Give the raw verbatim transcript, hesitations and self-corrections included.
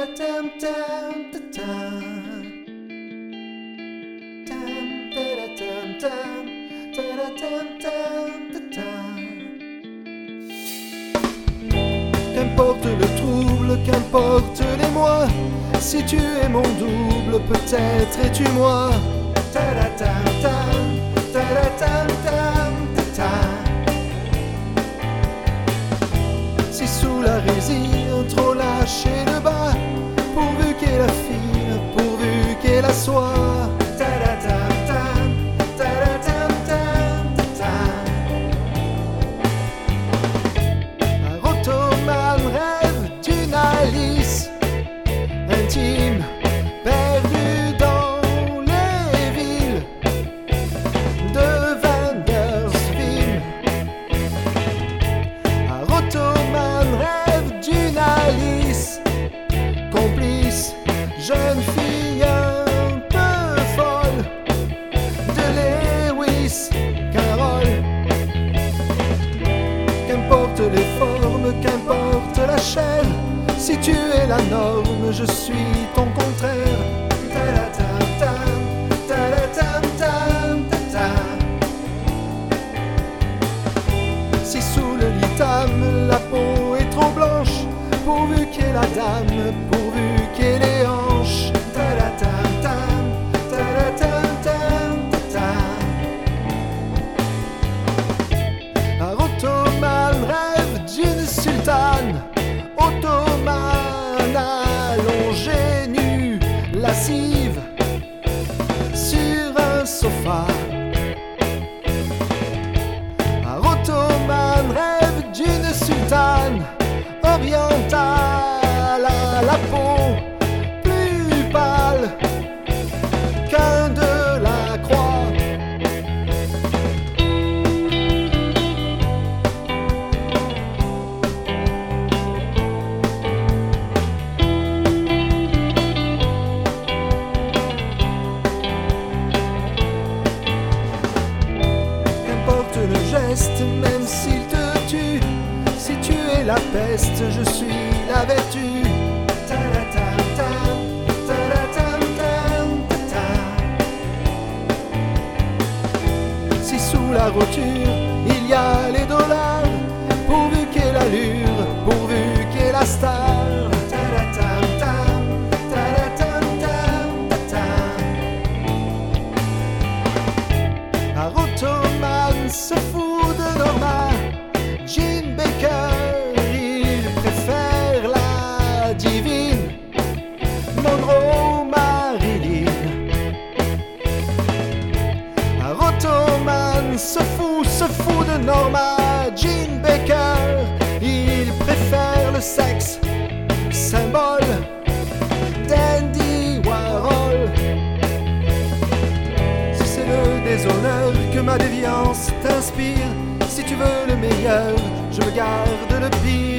Qu'importe le trouble, qu'importe les mois, si tu es mon double, peut-être es-tu moi. Si sous la résine, trop lâché le bas, pourvu qu'elle affine, pourvu qu'elle assoit. Un ottomane rêve d'une Alice intime, perdue dans les villes de Vandersville. Un ottomane rêve d'une Alice complice, jeune fille un peu folle de Lewis Carroll. Qu'importe les formes, qu'importe la chair, si tu es la norme, je suis ton contraire. Si sous le litame, la peau est trop blanche, pourvu qu'est la dame, pourvu qu'est les hanches. Un ottomane rêve d'une sultane, ottomane allongée nue, lascive sur un sofa. Un ottomane rêve d'une sultane orientale à la peau plus pâle qu'un de la croix. Qu'importe le geste, même s'il te tue, si tu es la peste, je suis la vertu. Si sous la roture il y a les dollars, pourvu qu'est l'allure, pourvu qu'est la star. Un ottomane se fout de Norma Jean Baker, il préfère la divine Monroe Marilyn. Un ottomane se fout, se fout de Norma Jean Baker, il préfère le sexe symbole d'Andy Warhol. Si c'est le déshonneur que ma déviance t'inspire, si tu veux le meilleur, je me garde le pire.